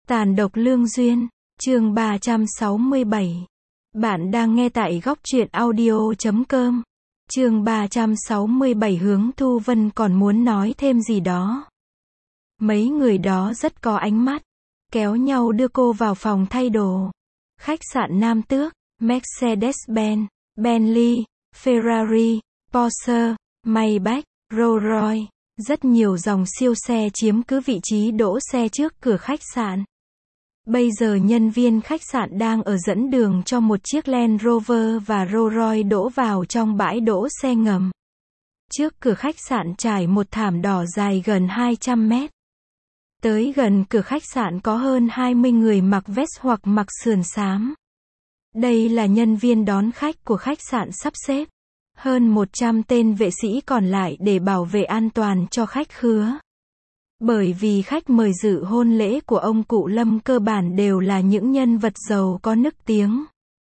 Tàn độc lương duyên, chương 367. Bạn đang nghe tại góc truyện audio.com. Chương 367 Hướng Thu Vân còn muốn nói thêm gì đó. Mấy người đó rất có ánh mắt, kéo nhau đưa cô vào phòng thay đồ. Khách sạn Nam Tước, Mercedes-Benz, Bentley, Ferrari, Porsche, Maybach, Rolls-Royce, rất nhiều dòng siêu xe chiếm cứ vị trí đỗ xe trước cửa khách sạn. Bây giờ nhân viên khách sạn đang ở dẫn đường cho một chiếc Land Rover và Rolls-Royce đỗ vào trong bãi đỗ xe ngầm. Trước cửa khách sạn trải một thảm đỏ dài gần 200 mét. Tới gần cửa khách sạn có hơn 20 người mặc vest hoặc mặc sườn xám. Đây là nhân viên đón khách của khách sạn sắp xếp. Hơn 100 tên vệ sĩ còn lại để bảo vệ an toàn cho khách khứa. Bởi vì khách mời dự hôn lễ của ông cụ Lâm cơ bản đều là những nhân vật giàu có nức tiếng.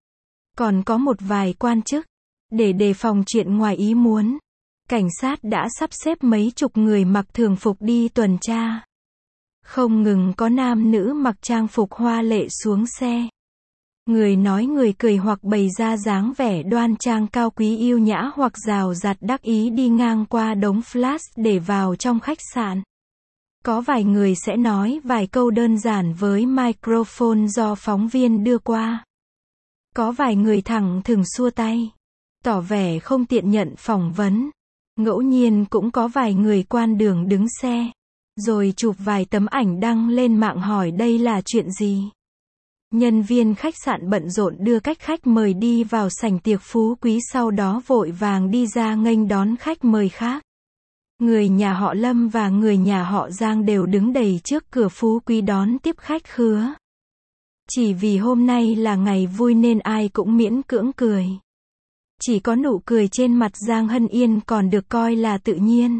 Còn có một vài quan chức. Để đề phòng chuyện ngoài ý muốn, cảnh sát đã sắp xếp mấy chục người mặc thường phục đi tuần tra. Không ngừng có nam nữ mặc trang phục hoa lệ xuống xe. Người nói người cười hoặc bày ra dáng vẻ đoan trang cao quý yêu nhã hoặc rào rạt đắc ý đi ngang qua đống flash để vào trong khách sạn. Có vài người sẽ nói vài câu đơn giản với microphone do phóng viên đưa qua. Có vài người thẳng thừng xua tay, tỏ vẻ không tiện nhận phỏng vấn. Ngẫu nhiên cũng có vài người quan đường đứng xe, rồi chụp vài tấm ảnh đăng lên mạng hỏi đây là chuyện gì. Nhân viên khách sạn bận rộn đưa cách khách mời đi vào sảnh tiệc phú quý, sau đó vội vàng đi ra nghênh đón khách mời khác. Người nhà họ Lâm và người nhà họ Giang đều đứng đầy trước cửa phú quý đón tiếp khách khứa. Chỉ vì hôm nay là ngày vui nên ai cũng miễn cưỡng cười. Chỉ có nụ cười trên mặt Giang Hân Yên còn được coi là tự nhiên.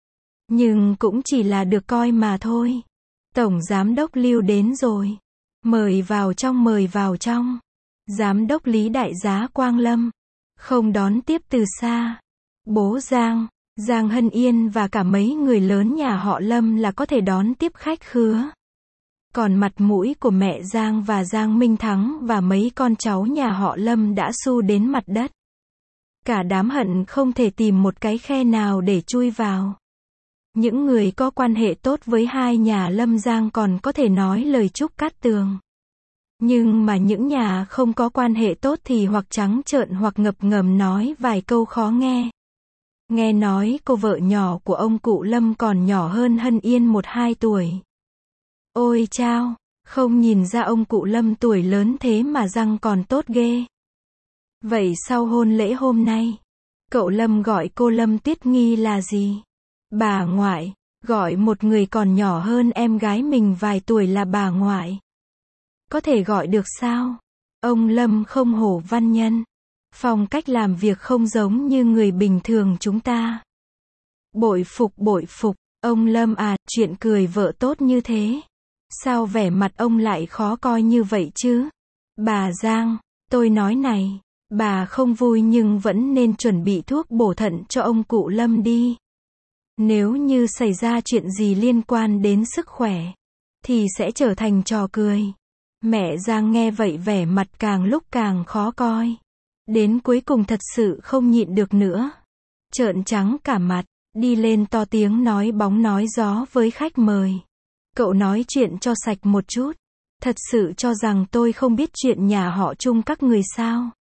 Nhưng cũng chỉ là được coi mà thôi. Tổng giám đốc Lưu đến rồi. Mời vào trong, mời vào trong. Giám đốc Lý đại giá Quang Lâm không đón tiếp từ xa. Bố Giang, Giang Hân Yên và cả mấy người lớn nhà họ Lâm là có thể đón tiếp khách khứa. Còn mặt mũi của mẹ Giang và Giang Minh Thắng và mấy con cháu nhà họ Lâm đã xu đến mặt đất. Cả đám hận không thể tìm một cái khe nào để chui vào. Những người có quan hệ tốt với hai nhà Lâm Giang còn có thể nói lời chúc cát tường. Nhưng mà những nhà không có quan hệ tốt thì hoặc trắng trợn hoặc ngập ngầm nói vài câu khó nghe. Nghe nói cô vợ nhỏ của ông cụ Lâm còn nhỏ hơn Hân Yên 1-2 tuổi. Ôi chao, không nhìn ra ông cụ Lâm tuổi lớn thế mà răng còn tốt ghê. Vậy sau hôn lễ hôm nay, cậu Lâm gọi cô Lâm Tuyết Nghi là gì? Bà ngoại. Gọi một người còn nhỏ hơn em gái mình vài tuổi là bà ngoại. Có thể gọi được sao? Ông Lâm không hổ văn nhân. Phong cách làm việc không giống như người bình thường chúng ta. Bội phục, ông Lâm à, chuyện cười vợ tốt như thế. Sao vẻ mặt ông lại khó coi như vậy chứ? Bà Giang, tôi nói này, bà không vui nhưng vẫn nên chuẩn bị thuốc bổ thận cho ông cụ Lâm đi. Nếu như xảy ra chuyện gì liên quan đến sức khỏe, thì sẽ trở thành trò cười. Mẹ Giang nghe vậy vẻ mặt càng lúc càng khó coi. Đến cuối cùng thật sự không nhịn được nữa. Trợn trắng cả mặt, đi lên to tiếng nói bóng nói gió với khách mời. Cậu nói chuyện cho sạch một chút. Thật sự cho rằng tôi không biết chuyện nhà họ Chung các người sao?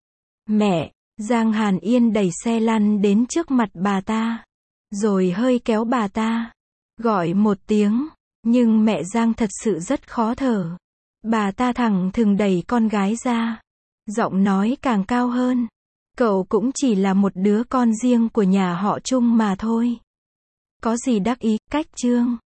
Mẹ, Giang Hàn Yên đẩy xe lăn đến trước mặt bà ta. Rồi hơi kéo bà ta. Gọi một tiếng. Nhưng mẹ Giang thật sự rất khó thở. Bà ta thẳng thừng đẩy con gái ra. Giọng nói càng cao hơn. Cậu cũng chỉ là một đứa con riêng của nhà họ Chung mà thôi. Có gì đắc ý, cách trương.